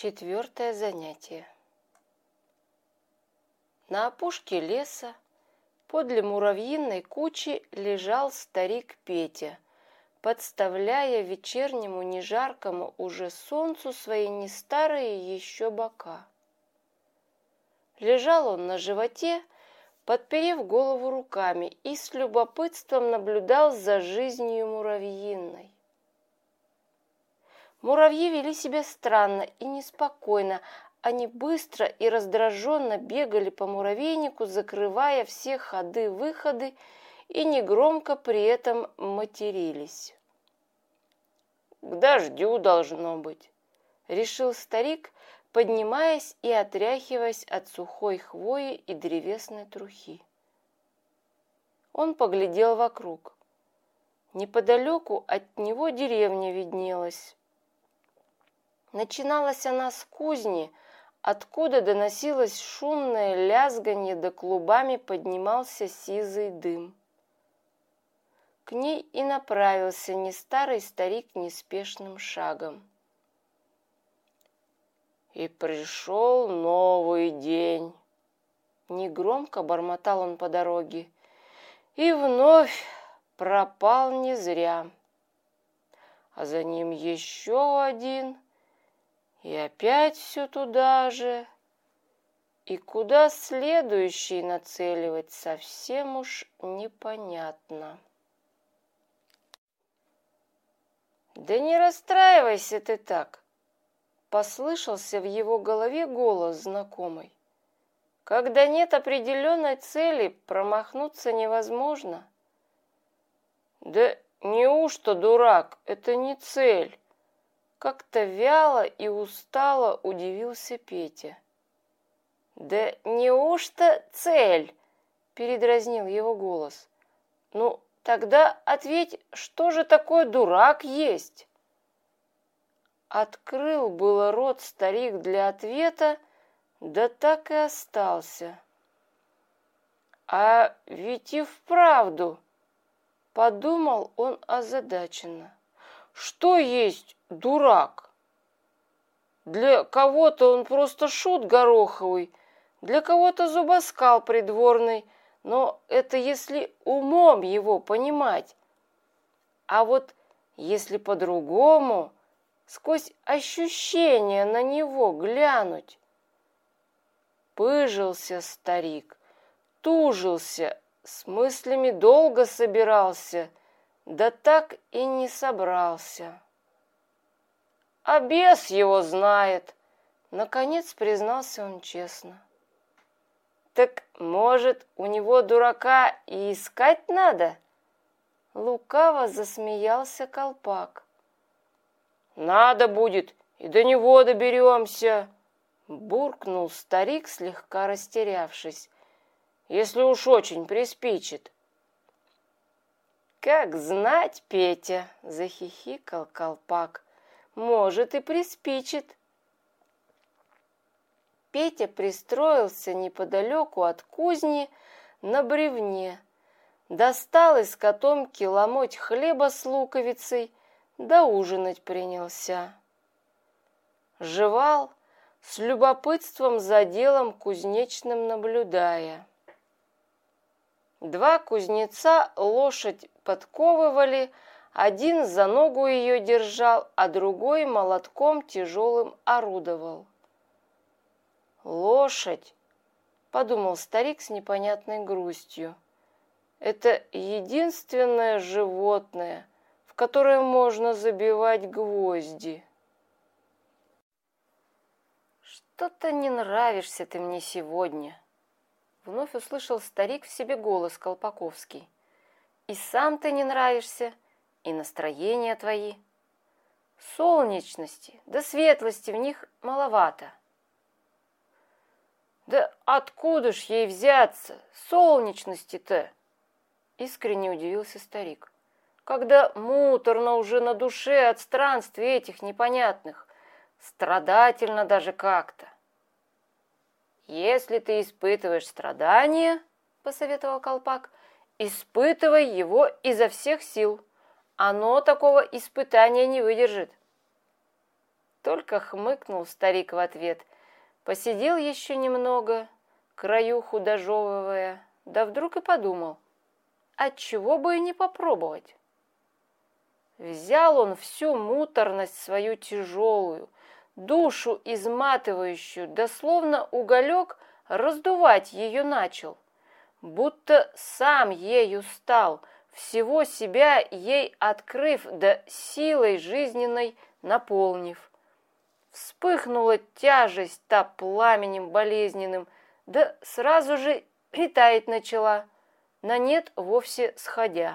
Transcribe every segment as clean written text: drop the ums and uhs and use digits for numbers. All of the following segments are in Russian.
Четвертое занятие. На опушке леса, подле муравьиной кучи, лежал старик Петя, подставляя вечернему нежаркому уже солнцу свои не старые еще бока. Лежал он на животе, подперев голову руками, и с любопытством наблюдал за жизнью муравьиной. Муравьи вели себя странно и неспокойно. Они быстро и раздраженно бегали по муравейнику, закрывая все ходы-выходы, и негромко при этом матерились. «К дождю должно быть», — решил старик, поднимаясь и отряхиваясь от сухой хвои и древесной трухи. Он поглядел вокруг. Неподалеку от него деревня виднелась. Начиналась она с кузни, откуда доносилось шумное лязганье, да клубами поднимался сизый дым. К ней и направился не старый старик неспешным шагом. «И пришел новый день», — негромко бормотал он по дороге, «и вновь пропал не зря, а за ним еще один, и опять все туда же, и куда следующий нацеливать совсем уж непонятно». «Да не расстраивайся ты так», — послышался в его голове голос знакомый. «Когда нет определенной цели, промахнуться невозможно». «Да неужто, дурак, это не цель?» Как-то вяло и устало удивился Петя. «Да неужто цель?» — передразнил его голос. «Ну, тогда ответь, что же такое дурак есть?» Открыл было рот старик для ответа, да так и остался. «А ведь и вправду», — подумал он озадаченно, — «что есть дурак? Для кого-то он просто шут гороховый, для кого-то зубоскал придворный, но это если умом его понимать. А вот если по-другому, сквозь ощущения на него глянуть». Пыжился старик, тужился, с мыслями долго собирался, да так и не собрался. «А бес его знает», — наконец признался он честно. «Так, может, у него дурака и искать надо?» Лукаво засмеялся Колпак. «Надо будет, и до него доберемся», — буркнул старик, слегка растерявшись, «если уж очень приспичит». «Как знать, Петя», — захихикал Колпак, — «может, и приспичит». Петя пристроился неподалеку от кузни на бревне, достал из котомки ломоть хлеба с луковицей, да ужинать принялся. Жевал, с любопытством за делом кузнечным наблюдая. Два кузнеца лошадь подковывали, один за ногу ее держал, а другой молотком тяжелым орудовал. «Лошадь», — подумал старик с непонятной грустью, — «это единственное животное, в которое можно забивать гвозди». «Что-то не нравишься ты мне сегодня», — вновь услышал старик в себе голос колпаковский. «И сам ты не нравишься, и настроения твои. Солнечности да светлости в них маловато». «Да откуда ж ей взяться, солнечности-то?» — искренне удивился старик. «Когда муторно уже на душе от странствий этих непонятных, страдательно даже как-то». «Если ты испытываешь страдания, — посоветовал Колпак, — испытывай его изо всех сил. Оно такого испытания не выдержит». Только хмыкнул старик в ответ. Посидел еще немного, краюху дожевывая, да вдруг и подумал, отчего бы и не попробовать. Взял он всю муторность свою тяжелую, душу изматывающую, да словно уголек раздувать ее начал, будто сам ею стал, всего себя ей открыв, да силой жизненной наполнив. Вспыхнула тяжесть та пламенем болезненным, да сразу же и таять начала, на нет вовсе сходя.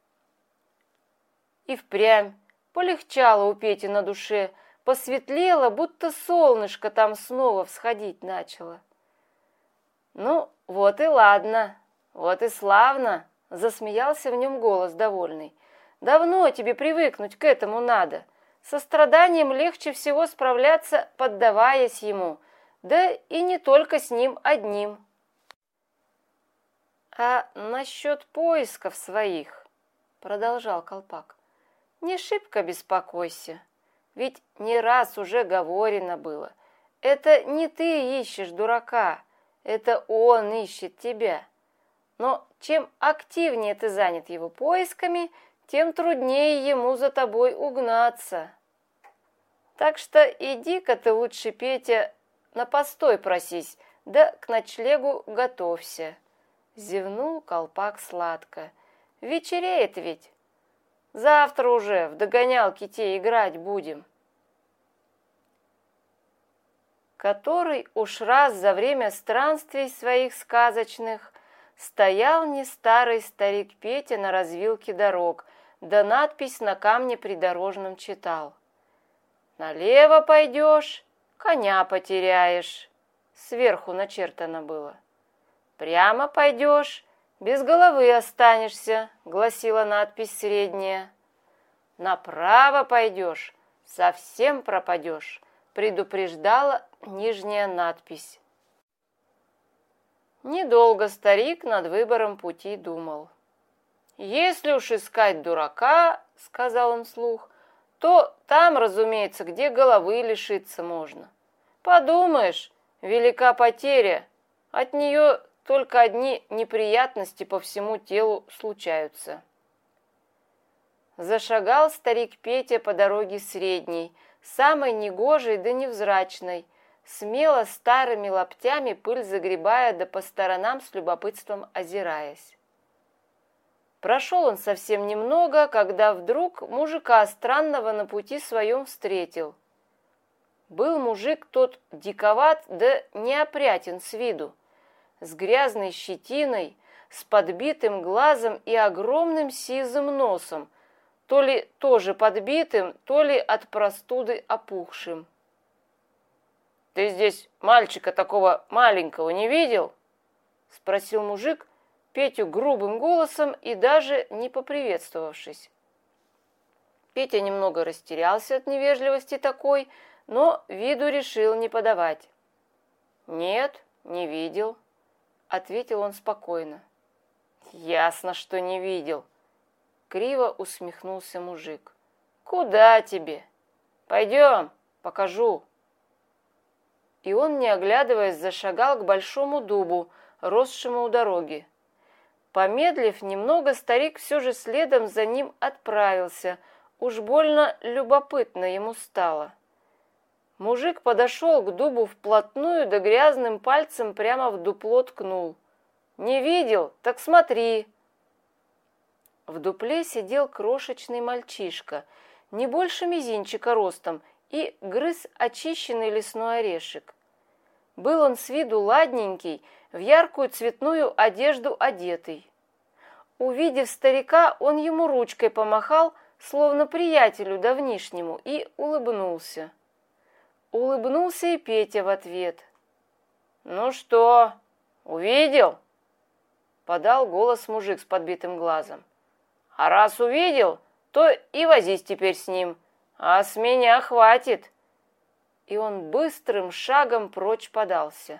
И впрямь полегчало у Пети на душе, посветлело, будто солнышко там снова всходить начало. «Ну, вот и ладно, вот и славно!» — засмеялся в нем голос довольный. «Давно тебе привыкнуть к этому надо. Со страданием легче всего справляться, поддаваясь ему, да и не только с ним одним». «А насчет поисков своих, — продолжал Колпак, — не шибко беспокойся, ведь не раз уже говорено было, это не ты ищешь дурака, это он ищет тебя. Но чем активнее ты занят его поисками, тем труднее ему за тобой угнаться. Так что иди-ка ты лучше, Петя, на постой просись, да к ночлегу готовься». Зевнул Колпак сладко. «Вечереет ведь. Завтра уже в догонялки те играть будем». Который уж раз за время странствий своих сказочных стоял не старый старик Петя на развилке дорог, да надпись на камне придорожном читал. «Налево пойдешь, коня потеряешь». Сверху начертано было. «Прямо пойдешь, без головы останешься», — гласила надпись средняя. «Направо пойдешь, совсем пропадешь», — предупреждала нижняя надпись. Недолго старик над выбором пути думал. «Если уж искать дурака, — сказал он вслух, — то там, разумеется, где головы лишиться можно. Подумаешь, велика потеря, от нее только одни неприятности по всему телу случаются». Зашагал старик Петя по дороге средней, самой негожей да невзрачной, смело старыми лаптями пыль загребая да по сторонам с любопытством озираясь. Прошел он совсем немного, когда вдруг мужика странного на пути своем встретил. Был мужик тот диковат да неопрятен с виду, с грязной щетиной, с подбитым глазом и огромным сизым носом, то ли тоже подбитым, то ли от простуды опухшим. «Ты здесь мальчика такого маленького не видел?» — спросил мужик Петю грубым голосом и даже не поприветствовавшись. Петя немного растерялся от невежливости такой, но виду решил не подавать. «Нет, не видел», — ответил он спокойно. «Ясно, что не видел», — криво усмехнулся мужик. «Куда тебе? Пойдем, покажу». И он, не оглядываясь, зашагал к большому дубу, росшему у дороги. Помедлив немного, старик все же следом за ним отправился. Уж больно любопытно ему стало. Мужик подошел к дубу вплотную, да грязным пальцем прямо в дупло ткнул. «Не видел? Так смотри!» В дупле сидел крошечный мальчишка, не больше мизинчика ростом, и грыз очищенный лесной орешек. Был он с виду ладненький, в яркую цветную одежду одетый. Увидев старика, он ему ручкой помахал, словно приятелю давнишнему, и улыбнулся. Улыбнулся и Петя в ответ. «Ну что, увидел?» — подал голос мужик с подбитым глазом. «А раз увидел, то и возись теперь с ним, а с меня хватит». И он быстрым шагом прочь подался.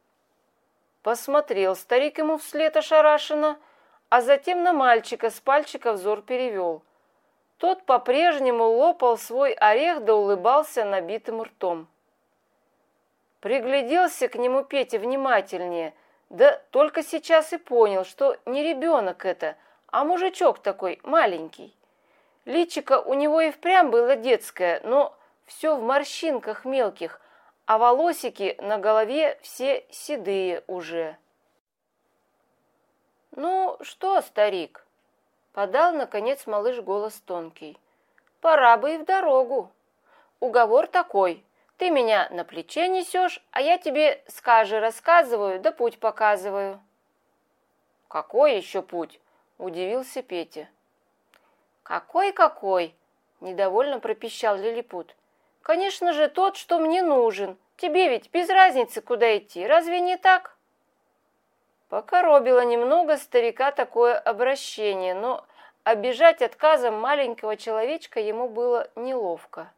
Посмотрел старик ему вслед ошарашенно, а затем на мальчика с пальчика взор перевел. Тот по-прежнему лопал свой орех да улыбался набитым ртом. Пригляделся к нему Петя внимательнее, да только сейчас и понял, что не ребенок это, а мужичок такой маленький. Личико у него и впрямь было детское, но все в морщинках мелких, а волосики на голове все седые уже. «Ну что, старик?» — подал, наконец, малыш голос тонкий. «Пора бы и в дорогу. Уговор такой. Ты меня на плече несешь, а я тебе скажи рассказываю, да путь показываю». «Какой еще путь?» — удивился Петя. «Какой-какой?» — недовольно пропищал лилипут. «Конечно же тот, что мне нужен. Тебе ведь без разницы, куда идти, разве не так?» Покоробило немного старика такое обращение, но обижать отказом маленького человечка ему было неловко.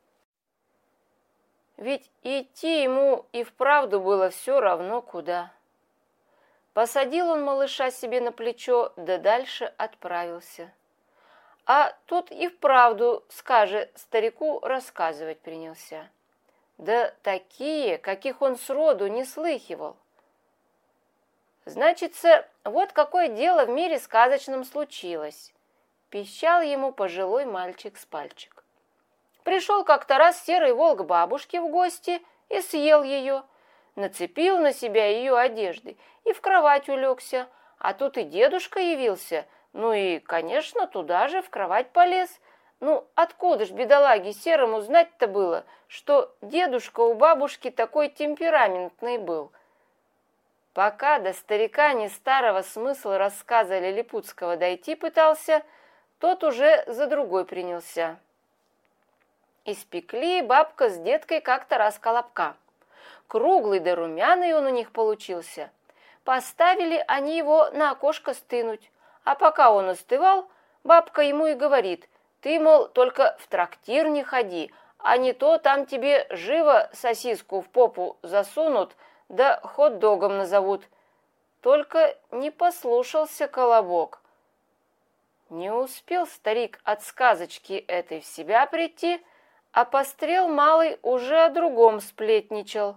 Ведь идти ему и вправду было все равно куда. Посадил он малыша себе на плечо, да дальше отправился. А тот и вправду, скажет старику, рассказывать принялся. Да такие, каких он сроду не слыхивал. Значится, вот какое дело в мире сказочном случилось, пищал ему пожилой мальчик с пальчик. Пришел как-то раз серый волк к бабушке в гости и съел ее, нацепил на себя ее одежды и в кровать улегся, а тут и дедушка явился, ну и, конечно, туда же в кровать полез. Ну, откуда ж бедолаге серому знать-то было, что дедушка у бабушки такой темпераментный был? Пока до старика не старого смысла рассказа лилипутского дойти пытался, тот уже за другой принялся. Испекли бабка с деткой как-то раз колобка. Круглый да румяный он у них получился. Поставили они его на окошко стынуть, а пока он остывал, бабка ему и говорит: «Ты, мол, только в трактир не ходи, а не то там тебе живо сосиску в попу засунут, да хот-догом назовут». Только не послушался колобок. Не успел старик от сказочки этой в себя прийти, а пострел малый уже о другом сплетничал.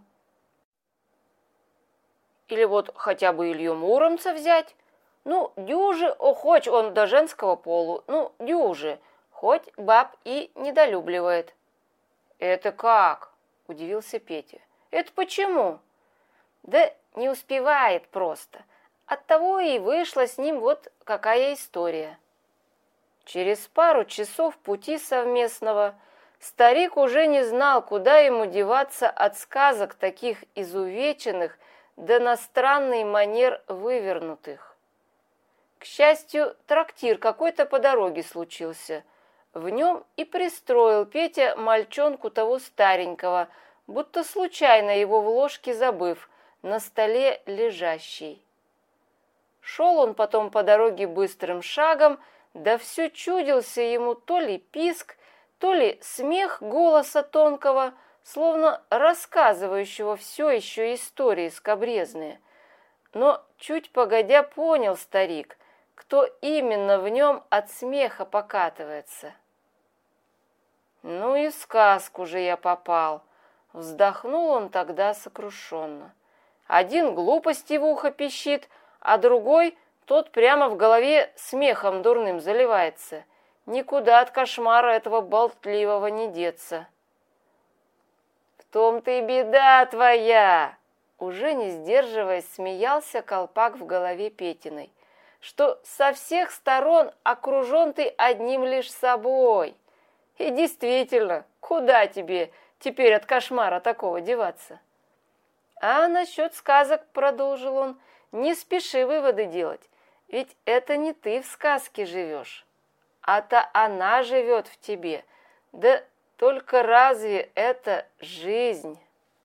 Или вот хотя бы Илью Муромца взять. Ну, дюжи, хоть он до женского полу, ну, дюжи, хоть баб и недолюбливает. «Это как?» — удивился Петя. «Это почему?» «Да не успевает просто. Оттого и вышла с ним вот какая история». Через пару часов пути совместного старик уже не знал, куда ему деваться от сказок таких изувеченных да на странный манер вывернутых. К счастью, трактир какой-то по дороге случился. В нем и пристроил Петя мальчонку того старенького, будто случайно его в ложке забыв, на столе лежащий. Шел он потом по дороге быстрым шагом, да все чудился ему то ли писк, то ли смех голоса тонкого, словно рассказывающего все еще истории скабрезные. Но чуть погодя понял старик, кто именно в нем от смеха покатывается. «Ну и в сказку же я попал», — вздохнул он тогда сокрушенно. «Один глупости в ухо пищит, а другой, тот прямо в голове смехом дурным заливается. Никуда от кошмара этого болтливого не деться». «В том-то и беда твоя!» Уже не сдерживаясь, смеялся колпак в голове Петиной, что со всех сторон окружен ты одним лишь собой. И действительно, куда тебе теперь от кошмара такого деваться? А насчет сказок, продолжил он, не спеши выводы делать, ведь это не ты в сказке живешь, а-то она живет в тебе, да только разве это жизнь?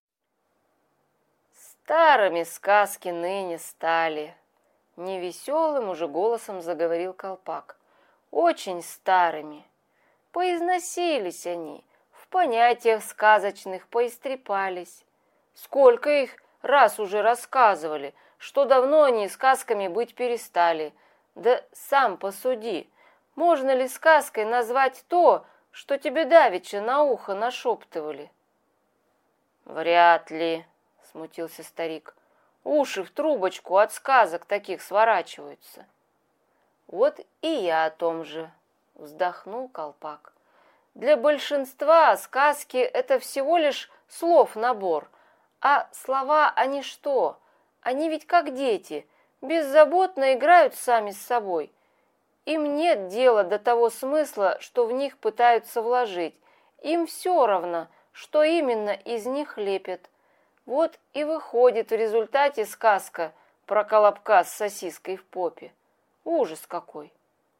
Старыми сказки ныне стали, невеселым уже голосом заговорил колпак, очень старыми. Поизносились они, в понятиях сказочных поистрепались. Сколько их раз уже рассказывали, что давно они сказками быть перестали. Да сам посуди, Можно ли сказкой назвать то, что тебе давеча на ухо нашептывали? Вряд ли, смутился старик. Уши в трубочку от сказок таких сворачиваются. Вот и я о том же, вздохнул Колпак. Для большинства сказки — это всего лишь слов-набор, а слова они что? Они ведь как дети, беззаботно играют сами с собой. Им нет дела до того смысла, что в них пытаются вложить. Им все равно, что именно из них лепят. Вот и выходит в результате сказка про колобка с сосиской в попе. Ужас какой!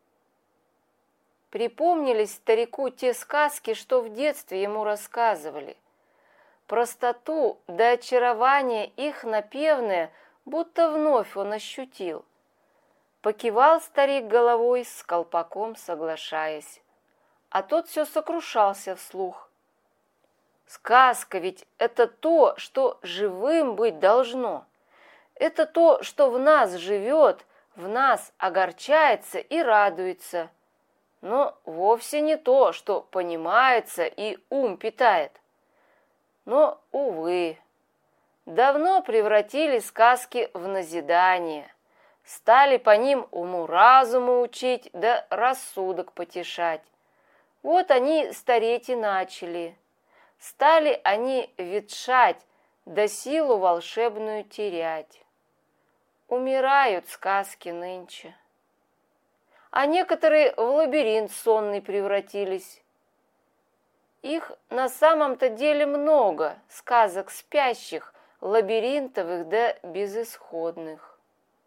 Припомнились старику те сказки, что в детстве ему рассказывали. Простоту да очарование их напевное будто вновь он ощутил. Покивал старик головой, с Колпаком соглашаясь, а тот все сокрушался вслух. Сказка ведь это то, что живым быть должно. Это то, что в нас живет, в нас огорчается и радуется, но вовсе не то, что понимается и ум питает. Но, увы, давно превратили сказки в назидание, стали по ним уму-разуму учить, да рассудок потешать. Вот они стареть и начали. Стали они ветшать, да силу волшебную терять. Умирают сказки нынче. А некоторые в лабиринт сонный превратились. Их на самом-то деле много, сказок спящих, лабиринтовых да безысходных.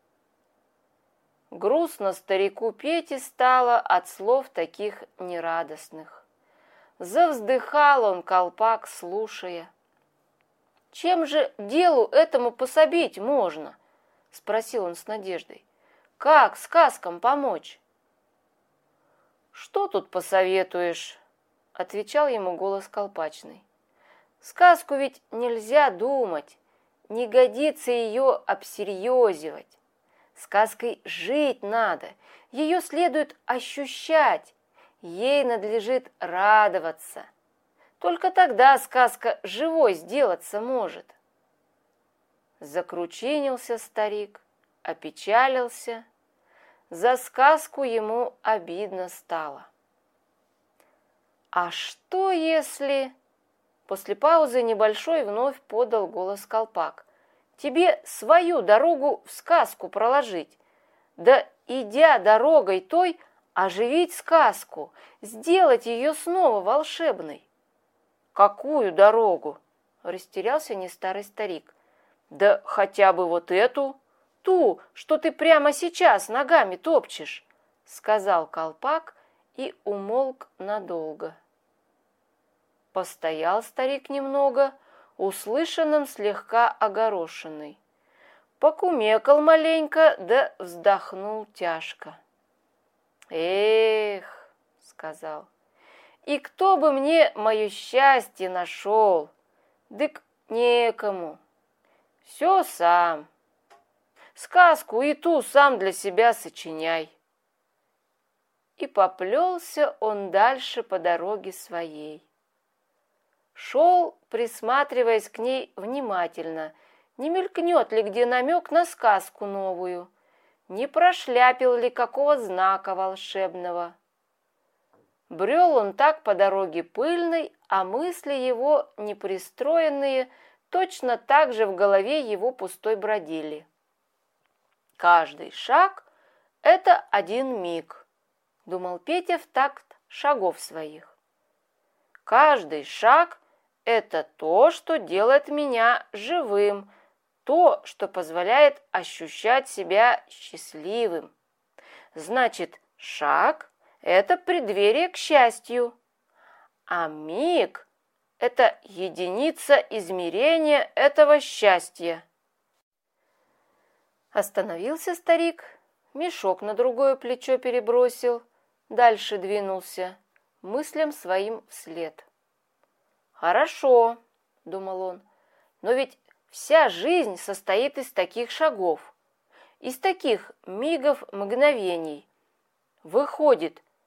Грустно старику Пете стало от слов таких нерадостных. Завздыхал он, Колпак, слушая. «Чем же делу этому пособить можно?» — спросил он с надеждой. «Как сказкам помочь?» «Что тут посоветуешь?» — отвечал ему голос Колпачный. «Сказку ведь нельзя думать, не годится ее обсерьезивать. Сказкой жить надо, ее следует ощущать, ей надлежит радоваться. Только тогда сказка живой сделаться может». Закручинился старик, опечалился. За сказку ему обидно стало. «А что если...» После паузы небольшой вновь подал голос Колпак. «Тебе свою дорогу в сказку проложить, да, идя дорогой той, оживить сказку, сделать ее снова волшебной». «Какую дорогу?» — растерялся нестарый старик. «Да хотя бы вот эту, ту, что ты прямо сейчас ногами топчешь», — сказал Колпак и умолк надолго. Постоял старик немного, услышанным слегка огорошенный. Покумекал маленько, да вздохнул тяжко. «Эх», — сказал, — «и кто бы мне мое счастье нашел? Дык некому. Все сам. Сказку и ту сам для себя сочиняй». И поплелся он дальше по дороге своей. Шел, присматриваясь к ней внимательно, не мелькнет ли где намек на сказку новую, не прошляпил ли какого знака волшебного. Брел он так по дороге пыльной, а мысли его, непристроенные, точно так же в голове его пустой бродили. «Каждый шаг — это один миг», — думал Петя в такт шагов своих. «Каждый шаг — это то, что делает меня живым, то, что позволяет ощущать себя счастливым. Значит, шаг — это преддверие к счастью, а миг — это единица измерения этого счастья». Остановился старик, мешок на другое плечо перебросил, дальше двинулся, мыслям своим вслед. «Хорошо», — думал он, — «но ведь вся жизнь состоит из таких шагов, из таких мигов, мгновений. Выходит,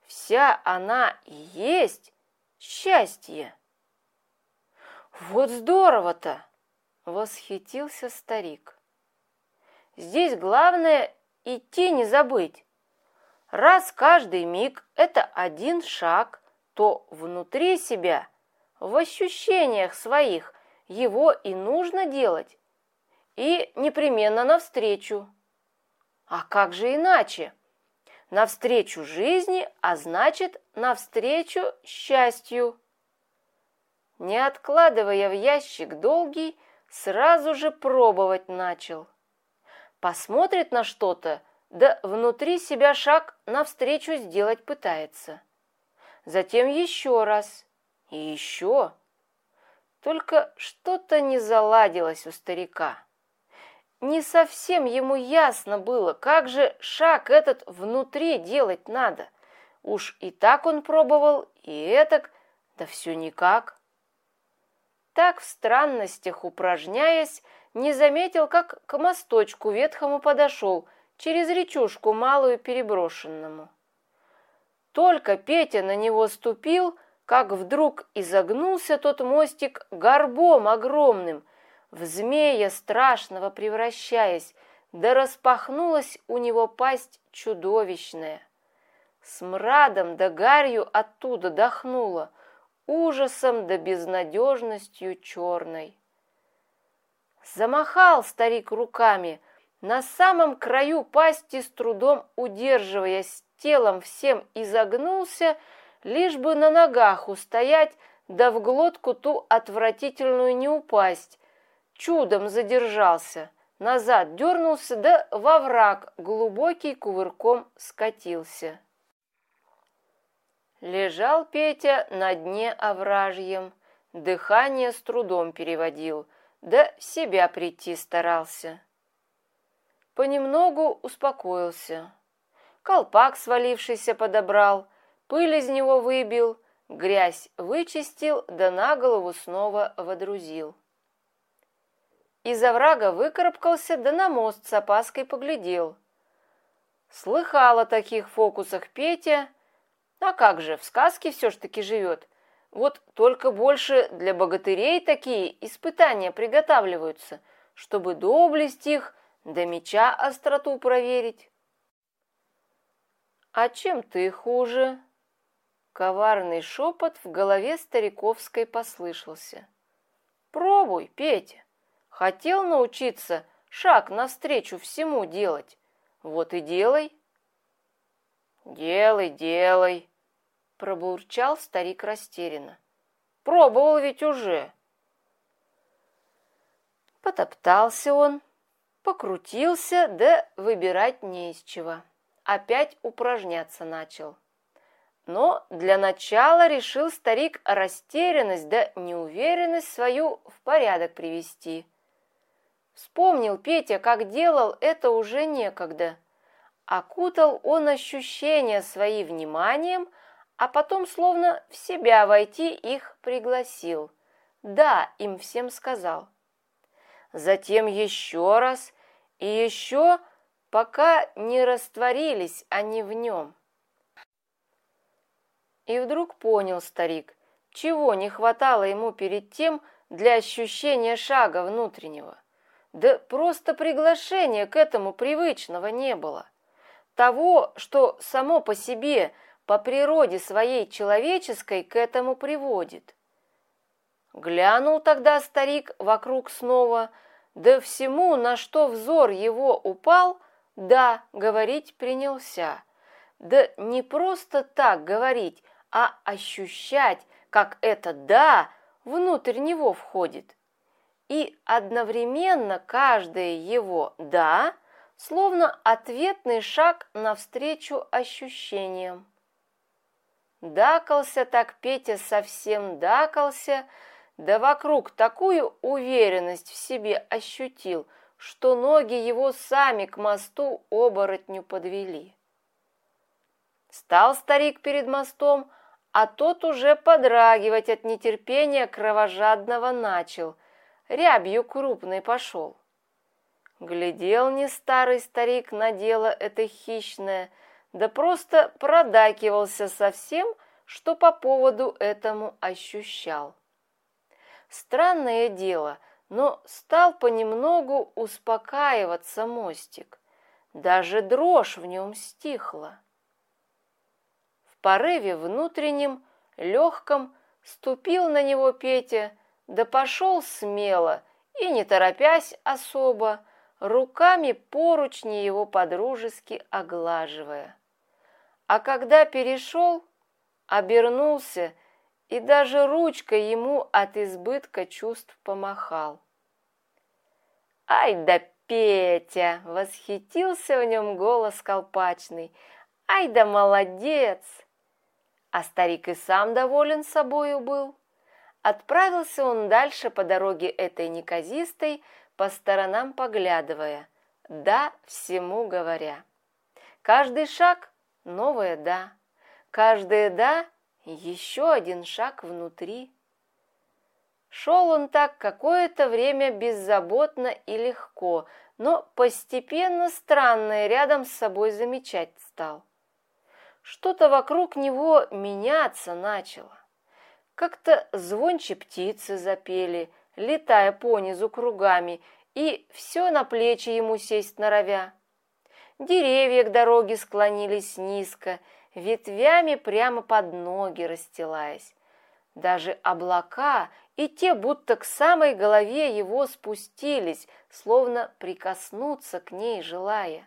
вся она и есть счастье. Вот здорово-то! Восхитился старик. Здесь главное идти не забыть. Раз каждый миг это один шаг, то внутри себя, в ощущениях своих, его и нужно делать. И непременно навстречу. А как же иначе? Навстречу жизни, а значит, навстречу счастью. Не откладывая в ящик долгий, сразу же пробовать начал. Посмотрит на что-то, да внутри себя шаг навстречу сделать пытается. Затем еще раз и еще. Только что-то не заладилось у старика. Не совсем ему ясно было, как же шаг этот внутри делать надо. Уж и так он пробовал, и этак, да все никак. Так в странностях упражняясь, не заметил, как к мосточку ветхому подошел, через речушку малую переброшенному. Только Петя на него ступил, как вдруг изогнулся тот мостик горбом огромным, в змея страшного превращаясь, да распахнулась у него пасть чудовищная. Смрадом да гарью оттуда дохнуло, ужасом да безнадежностью черной. Замахал старик руками, на самом краю пасти с трудом удерживаясь, телом всем изогнулся, лишь бы на ногах устоять, да в глотку ту отвратительную не упасть. Чудом задержался, назад дернулся, да во враг глубокий кувырком скатился. Лежал Петя на дне овражьем, дыхание с трудом переводил, да в себя прийти старался. Понемногу успокоился. Колпак свалившийся подобрал, пыль из него выбил, грязь вычистил, да на голову снова водрузил. Из оврага выкарабкался, да на мост с опаской поглядел. Слыхал о таких фокусах Петя, а как же, в сказке все ж таки живет. Вот только больше для богатырей такие испытания приготавливаются, чтобы доблесть их до меча остроту проверить. А чем ты хуже? Коварный шепот в голове стариковской послышался. Пробуй, Петя. Хотел научиться шаг навстречу всему делать. Вот и делай. Делай, делай, пробурчал старик растерянно. Пробовал ведь уже. Потоптался он, покрутился, да выбирать не из чего. Опять упражняться начал. Но для начала решил старик растерянность да неуверенность свою в порядок привести. Вспомнил Петя, как делал это уже некогда. Окутал он ощущения свои вниманием, а потом словно в себя войти их пригласил. Да, им всем сказал. Затем еще раз и еще, пока не растворились они в нем. И вдруг понял старик, чего не хватало ему перед тем для ощущения шага внутреннего. Да просто приглашения к этому привычного не было. Того, что само по себе, по природе своей человеческой, к этому приводит. Глянул тогда старик вокруг снова, да всему, на что взор его упал, да, говорить принялся. Да не просто так говорить, а ощущать, как это «да» внутрь него входит. И одновременно каждое его «да» словно ответный шаг навстречу ощущениям. Дакался так Петя, совсем дакался, да вокруг такую уверенность в себе ощутил, что ноги его сами к мосту оборотню подвели. Стал старик перед мостом, а тот уже подрагивать от нетерпения кровожадного начал, рябью крупной пошел. Глядел не старый старик на дело это хищное, да просто продакивался со всем, что по поводу этому ощущал. Странное дело, но стал понемногу успокаиваться мостик. Даже дрожь в нем стихла. В порыве внутреннем, легком, ступил на него Петя, да пошел смело и, не торопясь особо, руками поручни его подружески оглаживая. А когда перешел, обернулся и даже ручкой ему от избытка чувств помахал. «Ай да Петя!» — восхитился в нем голос колпачный. «Ай да молодец!» А старик и сам доволен собою был. Отправился он дальше по дороге этой неказистой, по сторонам поглядывая, да всему говоря. Каждый шаг — новое «да», каждое «да» — еще один шаг внутри. Шел он так какое-то время беззаботно и легко, но постепенно странное рядом с собой замечать стал. Что-то вокруг него меняться начало. Как-то звонче птицы запели, летая понизу кругами, и все на плечи ему сесть норовя. Деревья к дороге склонились низко, ветвями прямо под ноги расстилаясь. Даже облака и те будто к самой голове его спустились, словно прикоснуться к ней желая.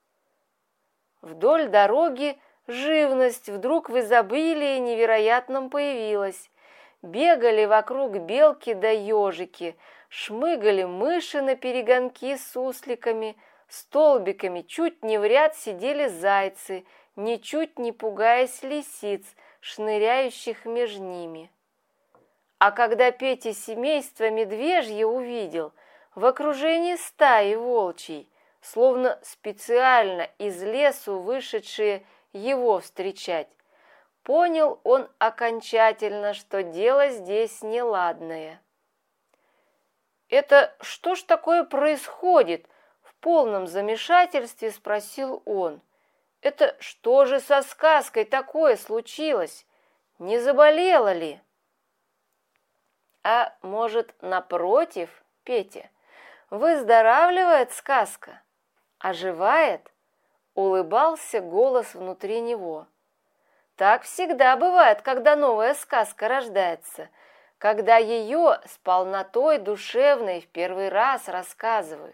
Вдоль дороги живность вдруг в изобилии невероятном появилась. Бегали вокруг белки да ежики, шмыгали мыши на перегонки с сусликами, столбиками чуть не в ряд сидели зайцы, ничуть не пугаясь лисиц, шныряющих меж ними. А когда Петя семейство медвежье увидел в окружении стаи волчьей, словно специально из лесу вышедшие его встречать, понял он окончательно, что дело здесь неладное. «Это что ж такое происходит?» — в полном замешательстве спросил он. «Это что же со сказкой такое случилось? Не заболела ли?» «А может, напротив, Петя, выздоравливает сказка? Оживает?» — улыбался голос внутри него. «Так всегда бывает, когда новая сказка рождается, когда ее с полнотой душевной в первый раз рассказывают».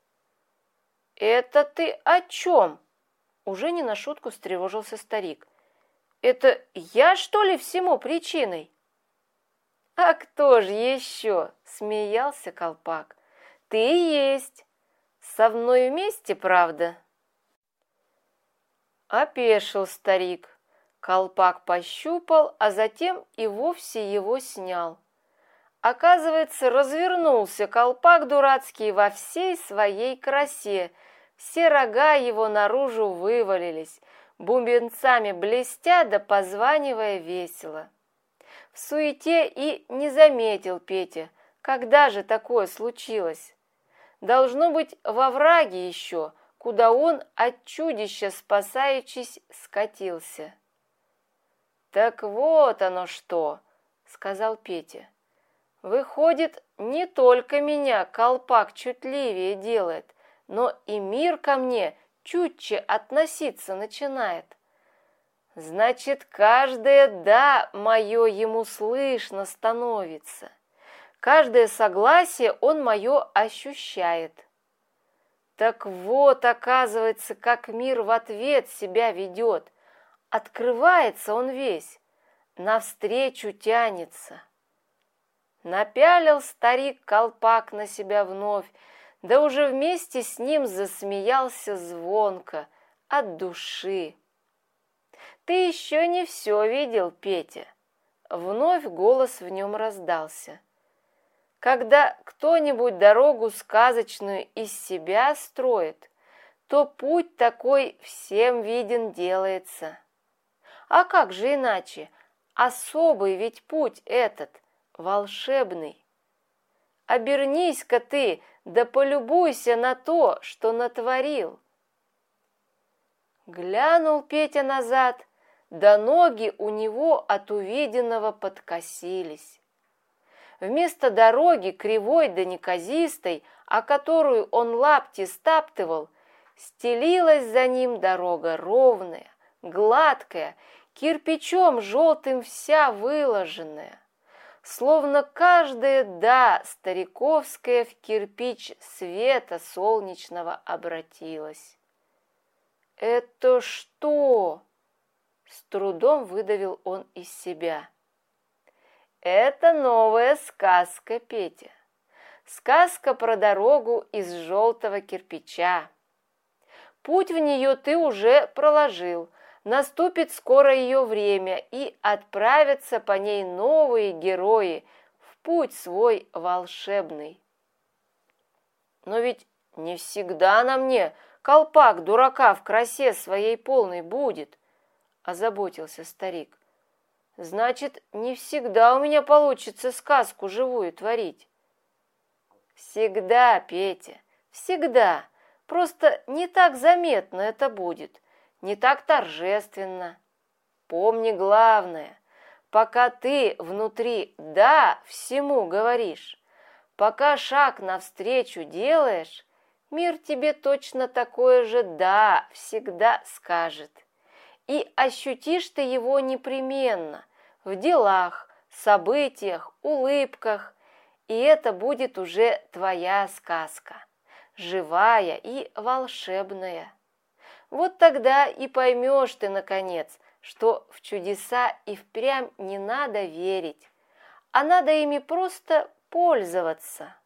«Это ты о чем?» — уже не на шутку встревожился старик. «Это я, что ли, всему причиной?» «А кто же еще?» — смеялся Колпак. «Ты и есть. Со мной вместе, правда?» Опешил старик. Колпак пощупал, а затем и вовсе его снял. Оказывается, развернулся колпак дурацкий во всей своей красе. Все рога его наружу вывалились, бубенцами блестя да позванивая весело. В суете и не заметил Петя, когда же такое случилось. Должно быть, во враге еще, куда он от чудища спасаючись скатился. «Так вот оно что!» — сказал Петя. «Выходит, не только меня колпак чутливее делает, но и мир ко мне чутче относиться начинает. Значит, каждое «да» мое ему слышно становится, каждое согласие он мое ощущает. Так вот, оказывается, как мир в ответ себя ведет, открывается он весь, навстречу тянется». Напялил старик колпак на себя вновь, да уже вместе с ним засмеялся звонко, от души. «Ты еще не все видел, Петя!» Вновь голос в нем раздался. «Когда кто-нибудь дорогу сказочную из себя строит, то путь такой всем виден делается. А как же иначе? Особый ведь путь этот, волшебный. Обернись-ка ты, да полюбуйся на то, что натворил». Глянул Петя назад, да ноги у него от увиденного подкосились. Вместо дороги, кривой да неказистой, о которую он лапти стаптывал, стелилась за ним дорога ровная, гладкая, кирпичом желтым вся выложенная, словно каждая стариковская в кирпич света солнечного обратилась. «Это что?» — с трудом выдавил он из себя. «Это новая сказка, Петя. Сказка про дорогу из желтого кирпича. Путь в нее ты уже проложил, наступит скоро ее время, и отправятся по ней новые герои в путь свой волшебный». «Но ведь не всегда на мне колпак дурака в красе своей полной будет», — озаботился старик. «Значит, не всегда у меня получится сказку живую творить». «Всегда, Петя, всегда. Просто не так заметно это будет, не так торжественно. Помни главное, пока ты внутри «да» всему говоришь, пока шаг навстречу делаешь, мир тебе точно такое же «да» всегда скажет. И ощутишь ты его непременно в делах, событиях, улыбках, и это будет уже твоя сказка, живая и волшебная. Вот тогда и поймешь ты, наконец, что в чудеса и впрямь не надо верить, а надо ими просто пользоваться.